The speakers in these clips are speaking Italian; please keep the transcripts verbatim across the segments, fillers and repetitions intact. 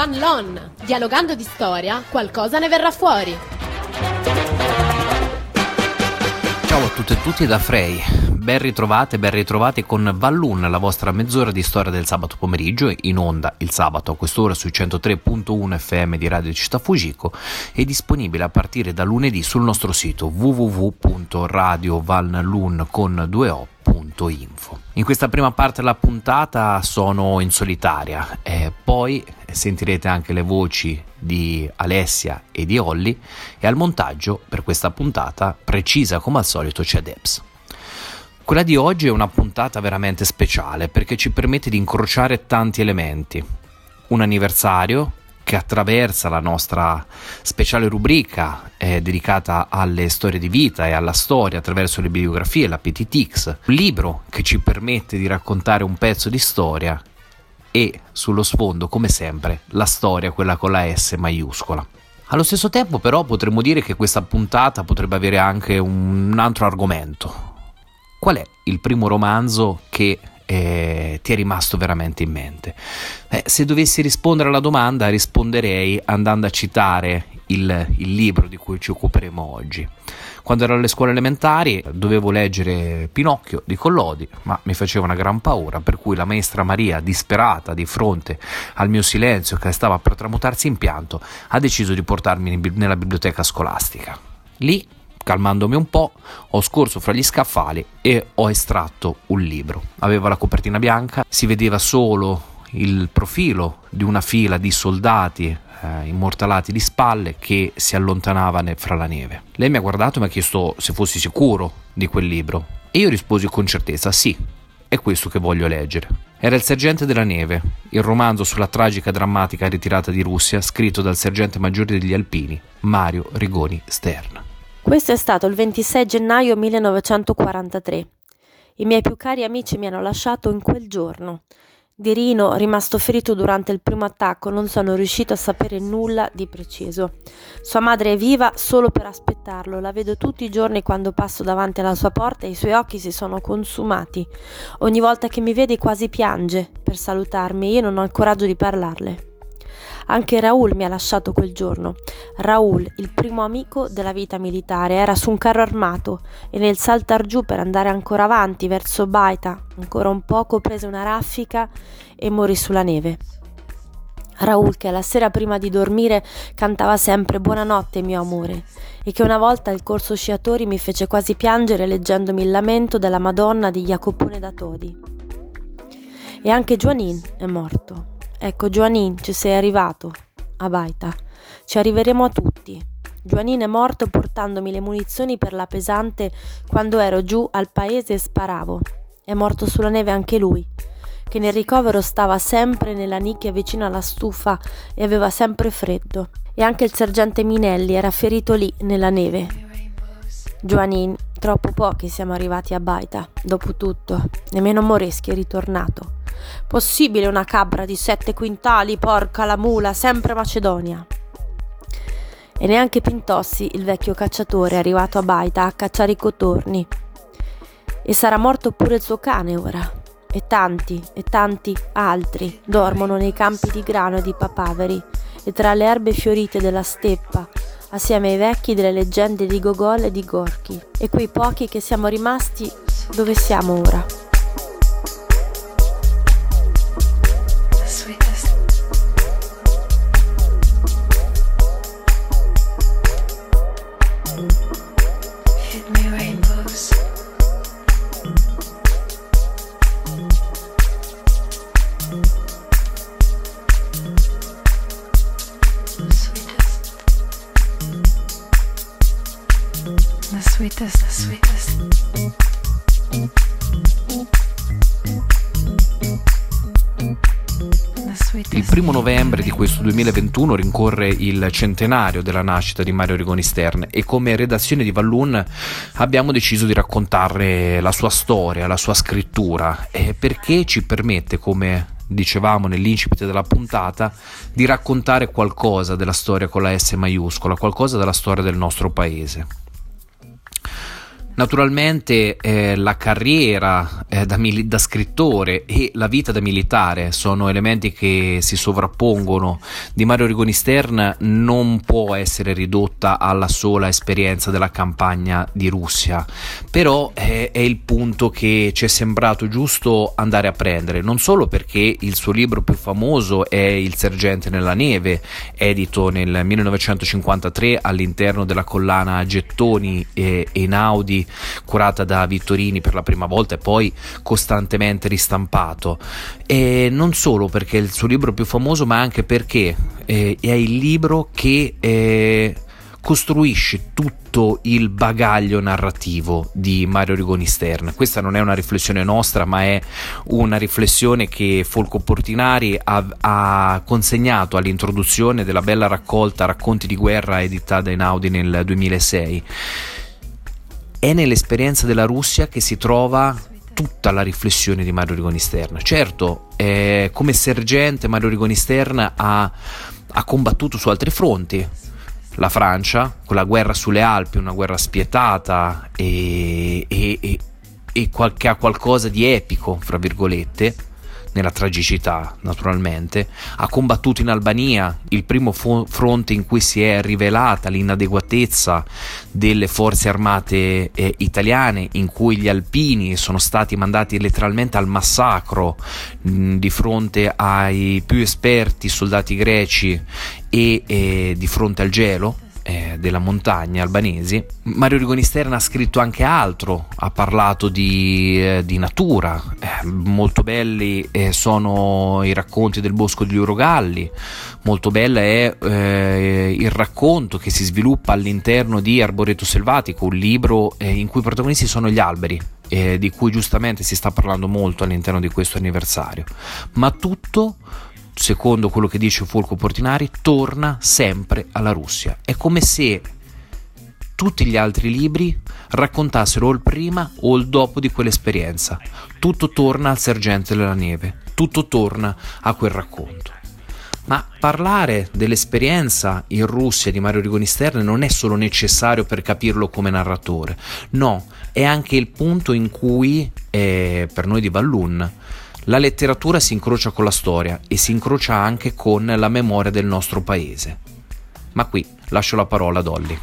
Van Loan. Dialogando di storia, qualcosa ne verrà fuori. Ciao a tutte e tutti da Frey, ben ritrovate, ben ritrovati con Van Loan, la vostra mezz'ora di storia del sabato pomeriggio, in onda il sabato a quest'ora sui centotré virgola uno F M di Radio Città Fujiko e disponibile a partire da lunedì sul nostro sito w w w punto radio van loan con due o punto info. In questa prima parte della puntata sono in solitaria e poi sentirete anche le voci di Alessia e di Olli e al montaggio per questa puntata precisa come al solito c'è Debs. Quella di oggi è una puntata veramente speciale perché ci permette di incrociare tanti elementi. Un anniversario che attraversa la nostra speciale rubrica eh, dedicata alle storie di vita e alla storia attraverso le biografie, la P T T X, un libro che ci permette di raccontare un pezzo di storia e sullo sfondo, come sempre, la storia, quella con la S maiuscola. Allo stesso tempo però potremmo dire che questa puntata potrebbe avere anche un altro argomento. Qual è il primo romanzo che eh, ti è rimasto veramente in mente? Eh, se dovessi rispondere alla domanda risponderei andando a citare il, il libro di cui ci occuperemo oggi. Quando ero alle scuole elementari dovevo leggere Pinocchio di Collodi, ma mi faceva una gran paura, per cui la maestra Maria, disperata di fronte al mio silenzio che stava per tramutarsi in pianto, ha deciso di portarmi nella biblioteca scolastica. Lì, calmandomi un po', ho scorso fra gli scaffali e ho estratto un libro. Aveva la copertina bianca, si vedeva solo il profilo di una fila di soldati eh, immortalati di spalle che si allontanavano fra la neve. Lei mi ha guardato e mi ha chiesto se fossi sicuro di quel libro e io risposi con certezza: sì, è questo che voglio leggere. Era Il sergente della neve, il romanzo sulla tragica e drammatica ritirata di Russia scritto dal sergente maggiore degli alpini Mario Rigoni Stern. Questo è stato il ventisei gennaio millenovecentoquarantatré. I miei più cari amici mi hanno lasciato in quel giorno. Di Rino, rimasto ferito durante il primo attacco, non sono riuscito a sapere nulla di preciso. Sua madre è viva solo per aspettarlo, la vedo tutti i giorni quando passo davanti alla sua porta e i suoi occhi si sono consumati. Ogni volta che mi vede quasi piange per salutarmi e io non ho il coraggio di parlarle. Anche Raul mi ha lasciato quel giorno. Raul, il primo amico della vita militare, era su un carro armato e nel saltar giù per andare ancora avanti verso Baita, ancora un poco, prese una raffica e morì sulla neve. Raul, che la sera prima di dormire cantava sempre "Buonanotte mio amore" e che una volta al corso sciatori mi fece quasi piangere leggendomi il lamento della Madonna di Jacopone da Todi. E anche Juanin è morto. Ecco, Juanin, ci sei arrivato, a Baita. Ci arriveremo a tutti. Juanin è morto portandomi le munizioni per la pesante quando ero giù al paese e sparavo. È morto sulla neve anche lui, che nel ricovero stava sempre nella nicchia vicino alla stufa e aveva sempre freddo. E anche il sergente Minelli era ferito lì, nella neve. Juanin, troppo pochi siamo arrivati a Baita, dopo tutto. Nemmeno Moreschi è ritornato. Possibile una cabra di sette quintali, porca la mula, sempre Macedonia. E neanche Pintossi, il vecchio cacciatore, è arrivato a Baita a cacciare i cotorni. E sarà morto pure il suo cane ora. E tanti, e tanti altri dormono nei campi di grano e di papaveri e tra le erbe fiorite della steppa, assieme ai vecchi delle leggende di Gogol e di Gorky, e quei pochi che siamo rimasti dove siamo ora. Sweetest, sweetest. Il primo novembre di questo duemilaventuno rincorre il centenario della nascita di Mario Rigoni Stern e come redazione di Van Loan abbiamo deciso di raccontare la sua storia, la sua scrittura, eh, perché ci permette, come dicevamo nell'incipit della puntata, di raccontare qualcosa della storia con la S maiuscola, qualcosa della storia del nostro paese. Naturalmente eh, la carriera eh, da, mili- da scrittore e la vita da militare sono elementi che si sovrappongono. Di Mario Rigoni Stern non può essere ridotta alla sola esperienza della campagna di Russia, però eh, è il punto che ci è sembrato giusto andare a prendere, non solo perché il suo libro più famoso è Il sergente nella neve, edito nel millenovecentocinquantatré all'interno della collana Gettoni e Einaudi, curata da Vittorini per la prima volta e poi costantemente ristampato, e non solo perché è il suo libro più famoso, ma anche perché eh, è il libro che eh, costruisce tutto il bagaglio narrativo di Mario Rigoni Stern. Questa non è una riflessione nostra, ma è una riflessione che Folco Portinari ha, ha consegnato all'introduzione della bella raccolta Racconti di guerra editata da Einaudi nel duemilasei. È nell'esperienza della Russia che si trova tutta la riflessione di Mario Rigoni Stern. Certo, eh, come sergente Mario Rigoni Stern ha, ha combattuto su altri fronti. La Francia, con la guerra sulle Alpi, una guerra spietata e, e, e, e qual- che ha qualcosa di epico, fra virgolette, nella tragicità naturalmente. Ha combattuto in Albania, il primo fo- fronte in cui si è rivelata l'inadeguatezza delle forze armate eh, italiane, in cui gli alpini sono stati mandati letteralmente al massacro mh, di fronte ai più esperti soldati greci e eh, di fronte al gelo Eh, della montagna albanesi. Mario Rigoni Stern ha scritto anche altro, ha parlato di, eh, di natura, eh, molto belli eh, sono i racconti del Bosco degli Urogalli, molto bella è eh, il racconto che si sviluppa all'interno di Arboreto Selvatico, un libro eh, in cui i protagonisti sono gli alberi, eh, di cui giustamente si sta parlando molto all'interno di questo anniversario, ma tutto, secondo quello che dice Folco Portinari, torna sempre alla Russia. È come se tutti gli altri libri raccontassero o il prima o il dopo di quell'esperienza. Tutto torna al sergente della neve, tutto torna a quel racconto. Ma parlare dell'esperienza in Russia di Mario Rigoni Stern non è solo necessario per capirlo come narratore, no, è anche il punto in cui, eh, per noi di Vallun, la letteratura si incrocia con la storia e si incrocia anche con la memoria del nostro paese. Ma qui lascio la parola a Dolly.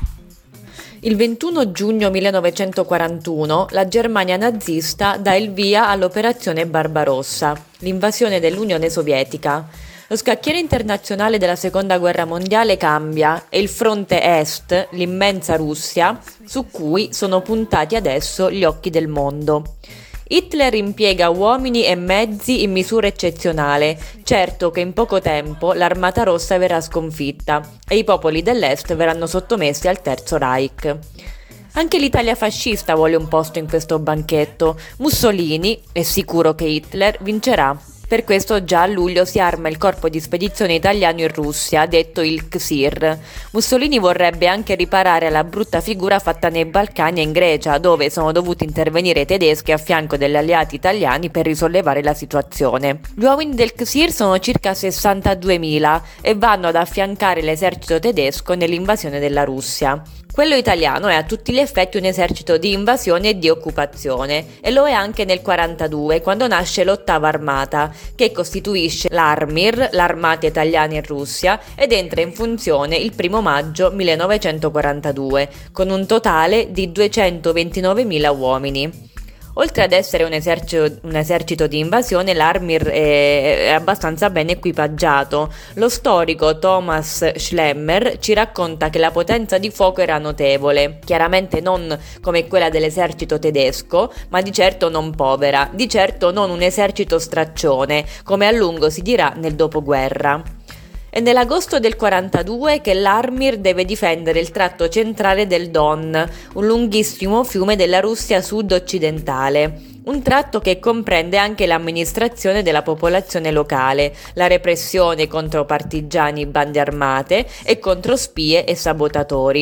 Il ventuno giugno millenovecentoquarantuno la Germania nazista dà il via all'operazione Barbarossa, l'invasione dell'Unione Sovietica. Lo scacchiere internazionale della Seconda Guerra Mondiale cambia e il fronte est, l'immensa Russia, su cui sono puntati adesso gli occhi del mondo. Hitler impiega uomini e mezzi in misura eccezionale, certo che in poco tempo l'Armata Rossa verrà sconfitta e i popoli dell'Est verranno sottomessi al Terzo Reich. Anche l'Italia fascista vuole un posto in questo banchetto. Mussolini, è sicuro che Hitler, vincerà. Per questo già a luglio si arma il corpo di spedizione italiano in Russia, detto il C S I R. Mussolini vorrebbe anche riparare alla brutta figura fatta nei Balcani e in Grecia, dove sono dovuti intervenire i tedeschi a fianco degli alleati italiani per risollevare la situazione. Gli uomini del C S I R sono circa sessantaduemila e vanno ad affiancare l'esercito tedesco nell'invasione della Russia. Quello italiano è a tutti gli effetti un esercito di invasione e di occupazione, e lo è anche nel quarantadue, quando nasce l'ottava armata, che costituisce l'Armir, l'Armata Italiana in Russia, ed entra in funzione il primo maggio millenovecentoquarantadue, con un totale di duecentoventinovemila uomini. Oltre ad essere un esercito, un esercito di invasione, l'Armir è, è abbastanza ben equipaggiato. Lo storico Thomas Schlemmer ci racconta che la potenza di fuoco era notevole, chiaramente non come quella dell'esercito tedesco, ma di certo non povera, di certo non un esercito straccione, come a lungo si dirà nel dopoguerra. È nell'agosto del quarantadue che l'Armir deve difendere il tratto centrale del Don, un lunghissimo fiume della Russia sud-occidentale. Un tratto che comprende anche l'amministrazione della popolazione locale, la repressione contro partigiani, bande armate e contro spie e sabotatori.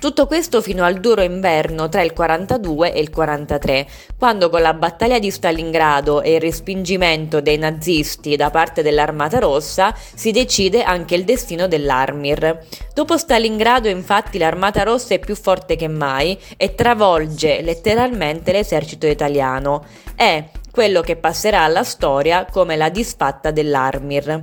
Tutto questo fino al duro inverno tra il quarantadue e il quarantatré, quando con la battaglia di Stalingrado e il respingimento dei nazisti da parte dell'Armata Rossa si decide anche il destino dell'Armir. Dopo Stalingrado, infatti, l'Armata Rossa è più forte che mai e travolge letteralmente l'esercito italiano. È quello che passerà alla storia come la disfatta dell'Armir.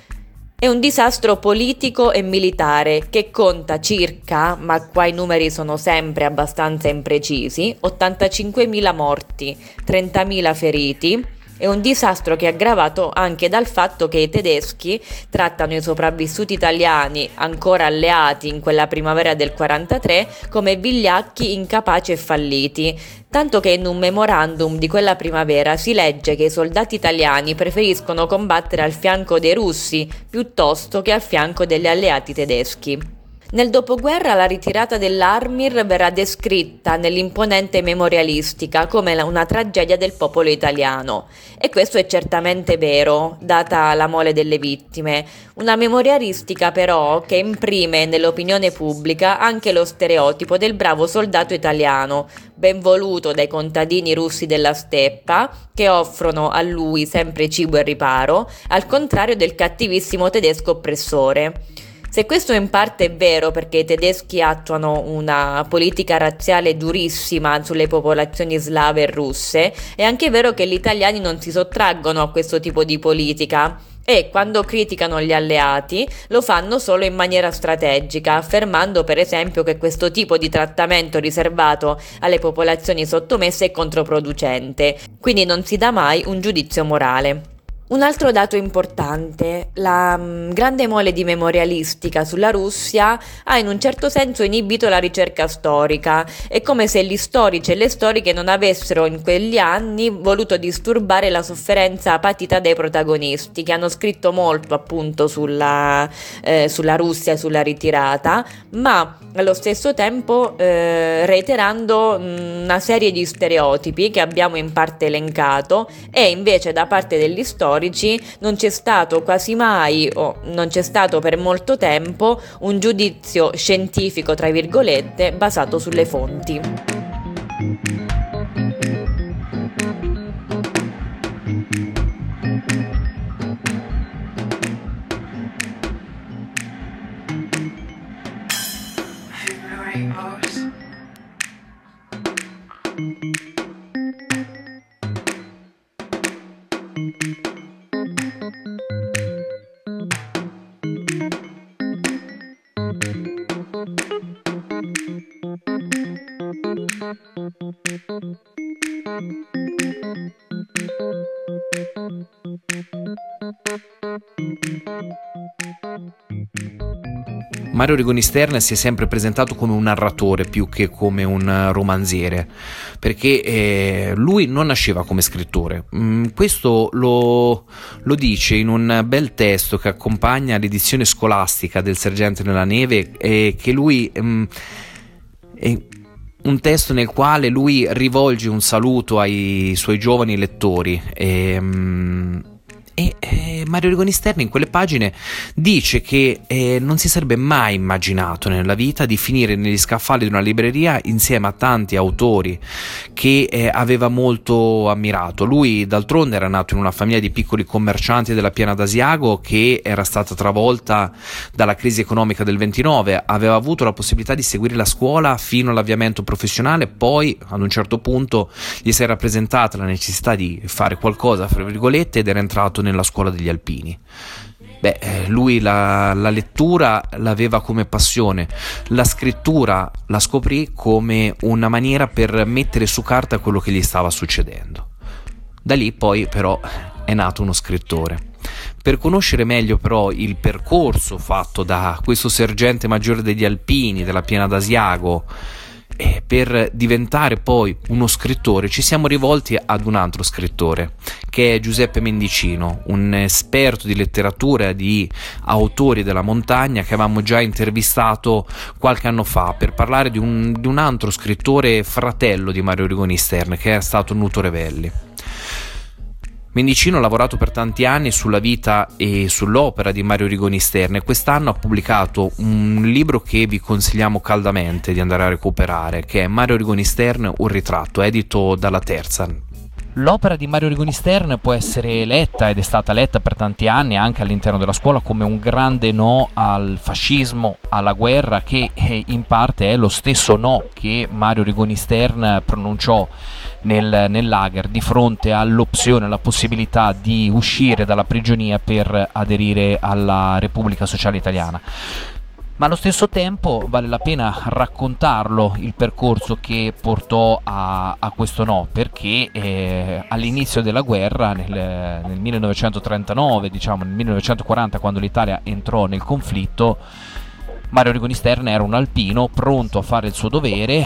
È un disastro politico e militare che conta circa, ma qua i numeri sono sempre abbastanza imprecisi, ottantacinquemila morti, trentamila feriti. È un disastro che è aggravato anche dal fatto che i tedeschi trattano i sopravvissuti italiani, ancora alleati in quella primavera del quarantatré, come vigliacchi incapaci e falliti, tanto che in un memorandum di quella primavera si legge che i soldati italiani preferiscono combattere al fianco dei russi piuttosto che al fianco degli alleati tedeschi. Nel dopoguerra la ritirata dell'Armir verrà descritta nell'imponente memorialistica come una tragedia del popolo italiano, e questo è certamente vero, data la mole delle vittime. Una memorialistica però che imprime nell'opinione pubblica anche lo stereotipo del bravo soldato italiano, ben voluto dai contadini russi della steppa, che offrono a lui sempre cibo e riparo, al contrario del cattivissimo tedesco oppressore. Se questo in parte è vero perché i tedeschi attuano una politica razziale durissima sulle popolazioni slave e russe, è anche vero che gli italiani non si sottraggono a questo tipo di politica e quando criticano gli alleati lo fanno solo in maniera strategica, affermando per esempio che questo tipo di trattamento riservato alle popolazioni sottomesse è controproducente, quindi non si dà mai un giudizio morale. Un altro dato importante, la mh, grande mole di memorialistica sulla Russia ha in un certo senso inibito la ricerca storica. È come se gli storici e le storiche non avessero in quegli anni voluto disturbare la sofferenza patita dai protagonisti, che hanno scritto molto appunto sulla, eh, sulla Russia e sulla ritirata, ma allo stesso tempo eh, reiterando mh, una serie di stereotipi che abbiamo in parte elencato, e invece da parte degli storici non c'è stato quasi mai o non c'è stato per molto tempo un giudizio scientifico tra virgolette basato sulle fonti. Mario Rigoni Stern si è sempre presentato come un narratore più che come un romanziere, perché eh, lui non nasceva come scrittore. Mm, questo lo, lo dice in un bel testo che accompagna l'edizione scolastica del Sergente nella Neve, e che lui mm, è un testo nel quale lui rivolge un saluto ai suoi giovani lettori. E, mm, E eh, Mario Rigoni Stern in quelle pagine dice che eh, non si sarebbe mai immaginato nella vita di finire negli scaffali di una libreria insieme a tanti autori che eh, aveva molto ammirato. Lui d'altronde era nato in una famiglia di piccoli commercianti della Piana d'Asiago che era stata travolta dalla crisi economica del ventinove, aveva avuto la possibilità di seguire la scuola fino all'avviamento professionale, poi ad un certo punto gli si era presentata la necessità di fare qualcosa, fra virgolette, ed era entrato nella scuola degli alpini. Beh, lui la, la lettura l'aveva come passione, la scrittura la scoprì come una maniera per mettere su carta quello che gli stava succedendo. Da lì poi però è nato uno scrittore. Per conoscere meglio però il percorso fatto da questo sergente maggiore degli alpini della Piana d'Asiago e per diventare poi uno scrittore, ci siamo rivolti ad un altro scrittore che è Giuseppe Mendicino, un esperto di letteratura, di autori della montagna, che avevamo già intervistato qualche anno fa per parlare di un, di un altro scrittore fratello di Mario Rigoni Stern, che è stato Nuto Revelli. Mendicino ha lavorato per tanti anni sulla vita e sull'opera di Mario Rigoni Stern e quest'anno ha pubblicato un libro che vi consigliamo caldamente di andare a recuperare, che è Mario Rigoni Stern, un ritratto, edito dalla Terza. L'opera di Mario Rigoni Stern può essere letta, ed è stata letta per tanti anni anche all'interno della scuola, come un grande no al fascismo, alla guerra, che in parte è lo stesso no che Mario Rigoni Stern pronunciò nel, nel lager di fronte all'opzione, alla possibilità di uscire dalla prigionia per aderire alla Repubblica Sociale Italiana. Ma allo stesso tempo vale la pena raccontarlo il percorso che portò a, a questo no, perché eh, all'inizio della guerra, nel, nel millenovecentotrentanove, diciamo nel millenovecentoquaranta, quando l'Italia entrò nel conflitto, Mario Rigoni Stern era un alpino pronto a fare il suo dovere,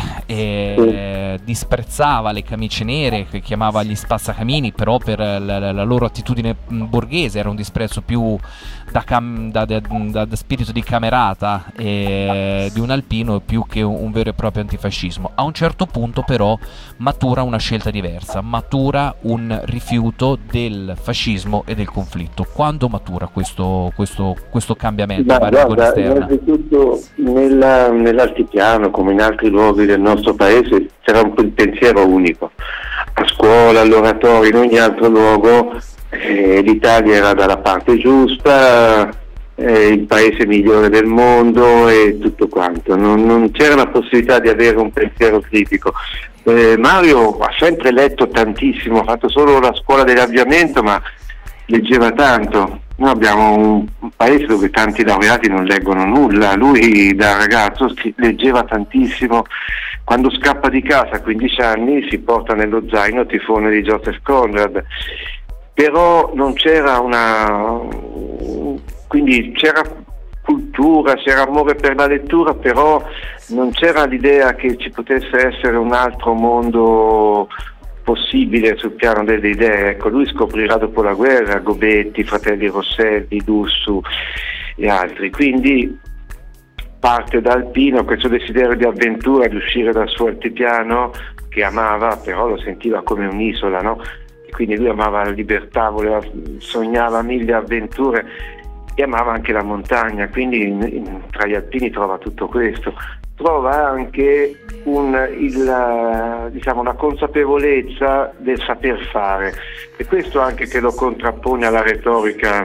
e disprezzava le camicie nere, che chiamava gli spazzacamini, però per la, la loro attitudine borghese era un disprezzo più da, cam, da, da, da, da spirito di camerata e di un alpino, più che un, un vero e proprio antifascismo. A un certo punto però matura una scelta diversa, matura un rifiuto del fascismo e del conflitto. Quando matura questo, questo, questo cambiamento? Ma Mario guarda, Rigoni Stern? innanzitutto nella, nell'altipiano, come in altri luoghi del nostro paese, c'era un pensiero unico. A scuola, all'oratorio, in ogni altro luogo eh, l'Italia era dalla parte giusta, eh, il paese migliore del mondo e tutto quanto. Non, non c'era la possibilità di avere un pensiero critico. Eh, Mario ha sempre letto tantissimo, ha fatto solo la scuola dell'avviamento, ma leggeva tanto. Noi abbiamo un, un paese dove tanti laureati non leggono nulla. Lui da ragazzo leggeva tantissimo. Quando scappa di casa a quindici anni si porta nello zaino il tifone di Joseph Conrad, però non c'era una, quindi c'era cultura, c'era amore per la lettura, però non c'era l'idea che ci potesse essere un altro mondo possibile sul piano delle idee. Ecco, lui scoprirà dopo la guerra Gobetti, Fratelli Rosselli, Dussu e altri, quindi parte da alpino questo desiderio di avventura, di uscire dal suo altipiano che amava, però lo sentiva come un'isola, no? E quindi lui amava la libertà, voleva, sognava mille avventure e amava anche la montagna, quindi in, in, tra gli alpini trova tutto questo. Trova anche un, il, diciamo, una consapevolezza del saper fare, e questo anche che lo contrappone alla retorica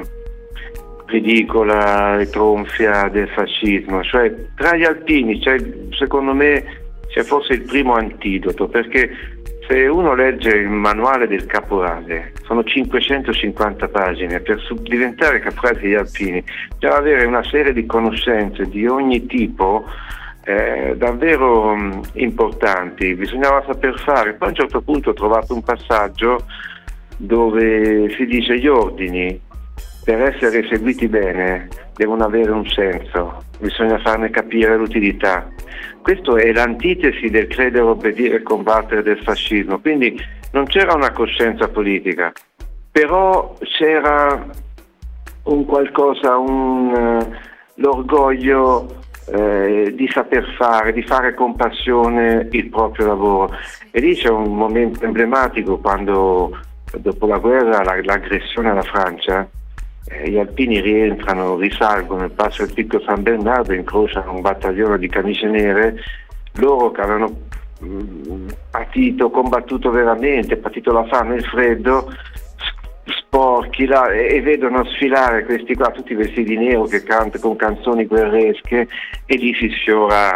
ridicola e tronfia del fascismo. Cioè tra gli alpini c'è, secondo me, c'è forse il primo antidoto, perché se uno legge il manuale del caporale, sono cinquecentocinquanta pagine, per diventare caporale degli alpini bisogna avere una serie di conoscenze di ogni tipo Eh, davvero mh, importanti, bisognava saper fare. Poi a un certo punto ho trovato un passaggio dove si dice: gli ordini, per essere eseguiti bene, devono avere un senso, bisogna farne capire l'utilità. Questo è l'antitesi del credere, obbedire e combattere del fascismo. Quindi non c'era una coscienza politica, però c'era un qualcosa, un uh, l'orgoglio Eh, di saper fare, di fare con passione il proprio lavoro. E lì c'è un momento emblematico, quando dopo la guerra, la, l'aggressione alla Francia, eh, gli alpini rientrano, risalgono il passo del Picco San Bernardo, incrociano un battaglione di camicie nere, loro che avevano mh, patito, combattuto veramente, patito la fame e il freddo, sporchi là, e, e vedono sfilare questi qua tutti vestiti di nero che cantano con canzoni guerresche, e lì si sfiora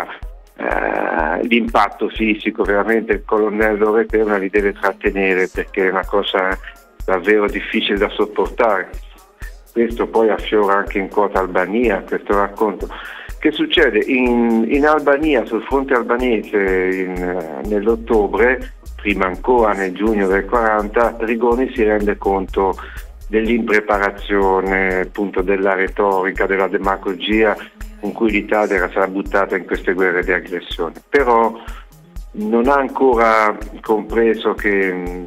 eh, l'impatto fisico. Veramente il colonnello Reperna li deve trattenere, perché è una cosa davvero difficile da sopportare. Questo poi affiora anche in quota Albania, questo racconto. Che succede? In, in Albania, sul fronte albanese, in, nell'ottobre, prima ancora nel giugno del quaranta, Rigoni si rende conto dell'impreparazione, appunto, della retorica, della demagogia con cui l'Italia era stata buttata in queste guerre di aggressione. Però non ha ancora compreso che,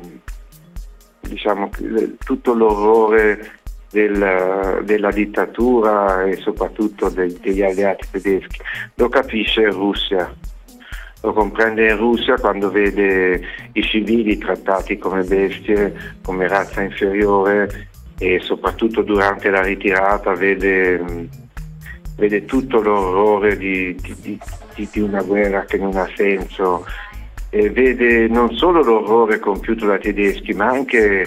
diciamo, tutto l'orrore del, della dittatura e soprattutto dei, degli alleati tedeschi. Lo capisce Russia. lo comprende in Russia quando vede i civili trattati come bestie, come razza inferiore, e soprattutto durante la ritirata vede, vede tutto l'orrore di, di, di, di una guerra che non ha senso, e vede non solo l'orrore compiuto dai tedeschi, ma anche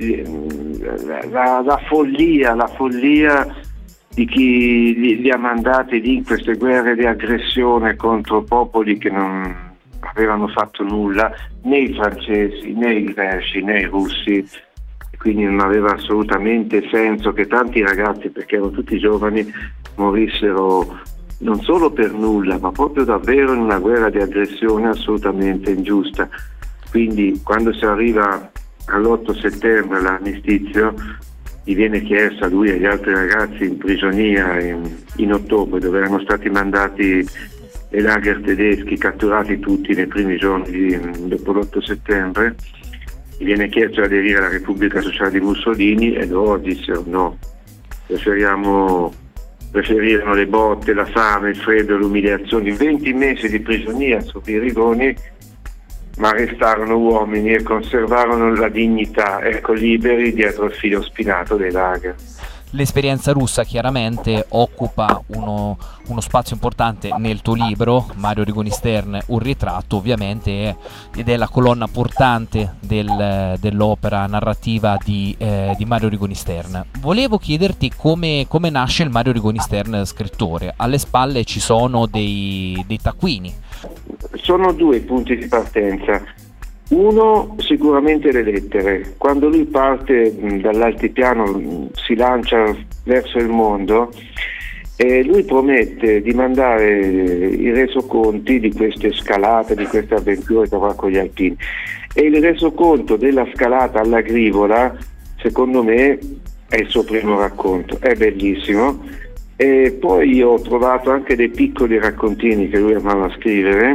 la, la, la follia, la follia di chi li, li ha mandati lì in queste guerre di aggressione contro popoli che non avevano fatto nulla, né i francesi, né i greci, né i russi. Quindi non aveva assolutamente senso che tanti ragazzi, perché erano tutti giovani, morissero non solo per nulla, ma proprio davvero in una guerra di aggressione assolutamente ingiusta. Quindi quando si arriva all'otto settembre, l'armistizio, gli viene chiesto a lui e agli altri ragazzi in prigionia in, in ottobre, dove erano stati mandati ai lager tedeschi, catturati tutti nei primi giorni di, dopo l'otto settembre, gli viene chiesto di aderire alla Repubblica Sociale di Mussolini, e loro dissero no, preferiamo, preferirono le botte, la fame, il freddo, le umiliazioni, venti mesi di prigionia sotto i rigoni, ma restarono uomini e conservarono la dignità, ecco, liberi dietro il filo spinato dei lager. L'esperienza russa chiaramente occupa uno, uno spazio importante nel tuo libro, Mario Rigoni Stern, un ritratto ovviamente, ed è la colonna portante del, dell'opera narrativa di, eh, di Mario Rigoni Stern. Volevo chiederti come, come nasce il Mario Rigoni Stern scrittore. Alle spalle ci sono dei, dei taccuini. Sono due punti di partenza. Uno, sicuramente le lettere. Quando lui parte dall'altipiano, si lancia verso il mondo, e lui promette di mandare i resoconti di queste scalate, di queste avventure che fa con gli alpini. E il resoconto della scalata all'Agrivola, secondo me, è il suo primo racconto. È bellissimo. E poi io ho trovato anche dei piccoli raccontini che lui amava scrivere.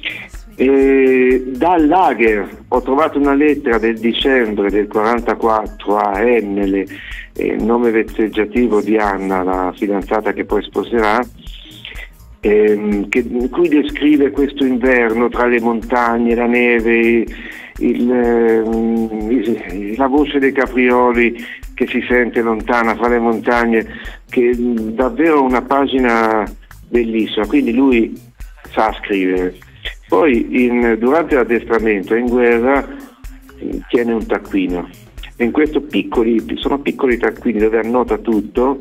E dal lager ho trovato una lettera del dicembre del quarantaquattro a Ennele, il nome vezzeggiativo di Anna, la fidanzata che poi sposerà, ehm, che, in cui descrive questo inverno tra le montagne, la neve, il, il, la voce dei caprioli che si sente lontana fra le montagne, che è davvero una pagina bellissima. Quindi lui sa scrivere. Poi in, durante l'addestramento in guerra tiene un taccuino, e in questo piccoli, sono piccoli taccuini dove annota tutto,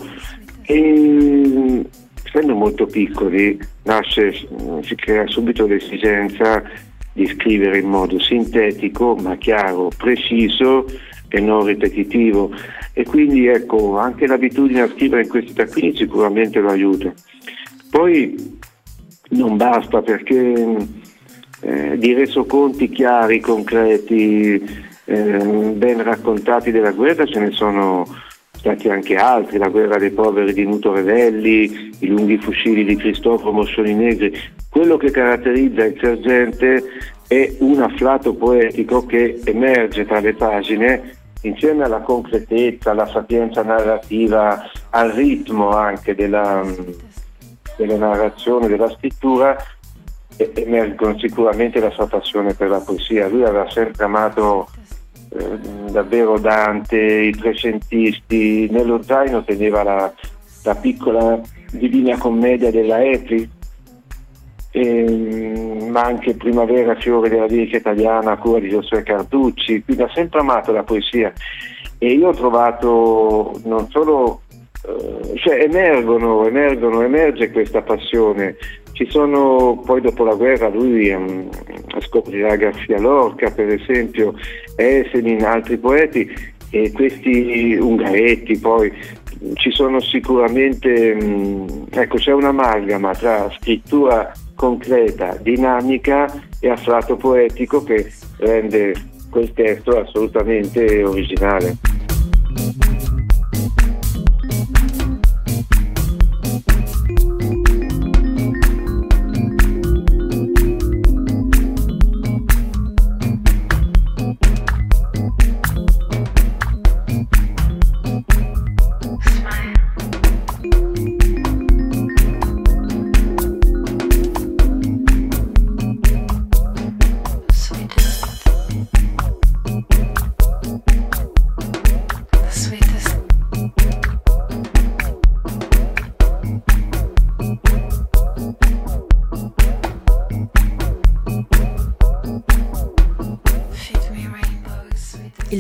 e essendo molto piccoli nasce, si crea subito l'esigenza di scrivere in modo sintetico ma chiaro, preciso e non ripetitivo, e quindi ecco, anche l'abitudine a scrivere in questi taccuini sicuramente lo aiuta. Poi non basta, perché Eh, di resoconti chiari, concreti, eh, ben raccontati della guerra ce ne sono stati anche altri: la guerra dei poveri di Nuto Revelli, i lunghi fucili di Cristoforo Mossoni Negri. Quello che caratterizza il sergente è un afflato poetico che emerge tra le pagine, insieme alla concretezza, alla sapienza narrativa, al ritmo anche della, della narrazione, della scrittura. Emergono sicuramente la sua passione per la poesia. Lui aveva sempre amato eh, davvero Dante, i trecentisti. Nello zaino teneva la, la piccola Divina Commedia della Epi, e, ma anche Primavera, fiore della lirica italiana a cura di Giosuè Carducci. Quindi ha sempre amato la poesia, e io ho trovato non solo eh, cioè emergono, emergono, emerge questa passione. Ci sono poi, dopo la guerra, lui um, scoprirà Garcia Lorca, per esempio, Esenin, altri poeti, e questi Ungaretti. Poi ci sono sicuramente, um, ecco, c'è un'amalgama tra scrittura concreta, dinamica e afflato poetico che rende quel testo assolutamente originale.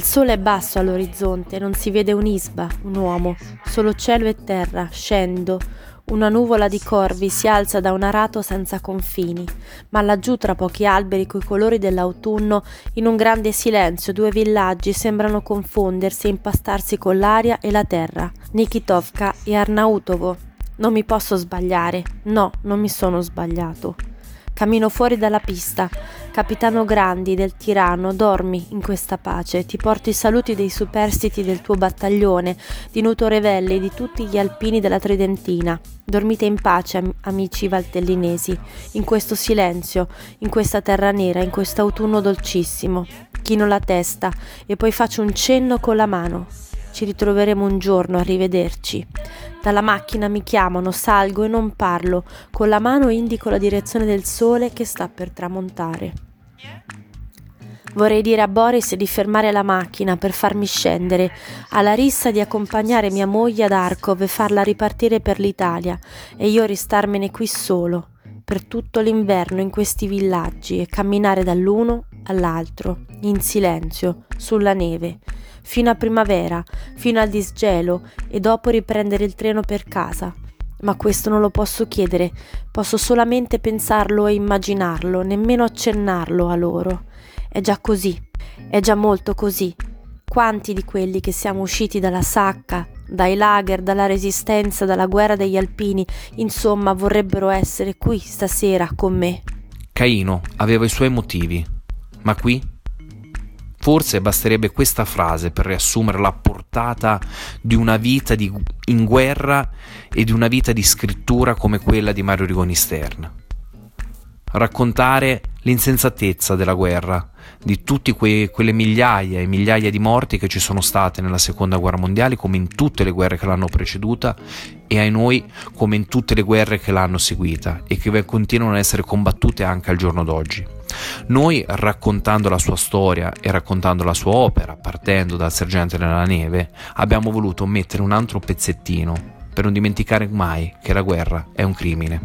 Il sole è basso all'orizzonte, non si vede un'isba, un uomo, solo cielo e terra, scendo. Una nuvola di corvi si alza da un arato senza confini, ma laggiù tra pochi alberi coi colori dell'autunno, in un grande silenzio, due villaggi sembrano confondersi e impastarsi con l'aria e la terra, Nikitovka e Arnautovo. Non mi posso sbagliare, no, non mi sono sbagliato. Cammino fuori dalla pista. Capitano Grandi del tiranno, dormi in questa pace, ti porto i saluti dei superstiti del tuo battaglione, di Nuto Revelli e di tutti gli alpini della Tridentina. Dormite in pace, am- amici valtellinesi, in questo silenzio, in questa terra nera, in questo autunno dolcissimo. Chino la testa e poi faccio un cenno con la mano. Ci ritroveremo un giorno, arrivederci. Dalla macchina mi chiamano, salgo e non parlo. Con la mano indico la direzione del sole che sta per tramontare. Vorrei dire a Boris di fermare la macchina per farmi scendere, a Larissa di accompagnare mia moglie ad Arcov e farla ripartire per l'Italia, e io restarmene qui solo, per tutto l'inverno in questi villaggi e camminare dall'uno all'altro, in silenzio, sulla neve, fino a primavera, fino al disgelo e dopo riprendere il treno per casa. Ma questo non lo posso chiedere, posso solamente pensarlo e immaginarlo, nemmeno accennarlo a loro. È già così, è già molto così. Quanti di quelli che siamo usciti dalla sacca, dai lager, dalla resistenza, dalla guerra degli alpini, insomma, vorrebbero essere qui stasera con me? Caino aveva i suoi motivi, ma qui? Forse basterebbe questa frase per riassumere la portata di una vita di, in guerra e di una vita di scrittura come quella di Mario Rigoni Stern. Raccontare l'insensatezza della guerra, di tutte que- quelle migliaia e migliaia di morti che ci sono state nella seconda guerra mondiale, come in tutte le guerre che l'hanno preceduta, e ai noi come in tutte le guerre che l'hanno seguita e che continuano ad essere combattute anche al giorno d'oggi. Noi, raccontando la sua storia e raccontando la sua opera, partendo dal Sergente nella neve, abbiamo voluto mettere un altro pezzettino per non dimenticare mai che la guerra è un crimine.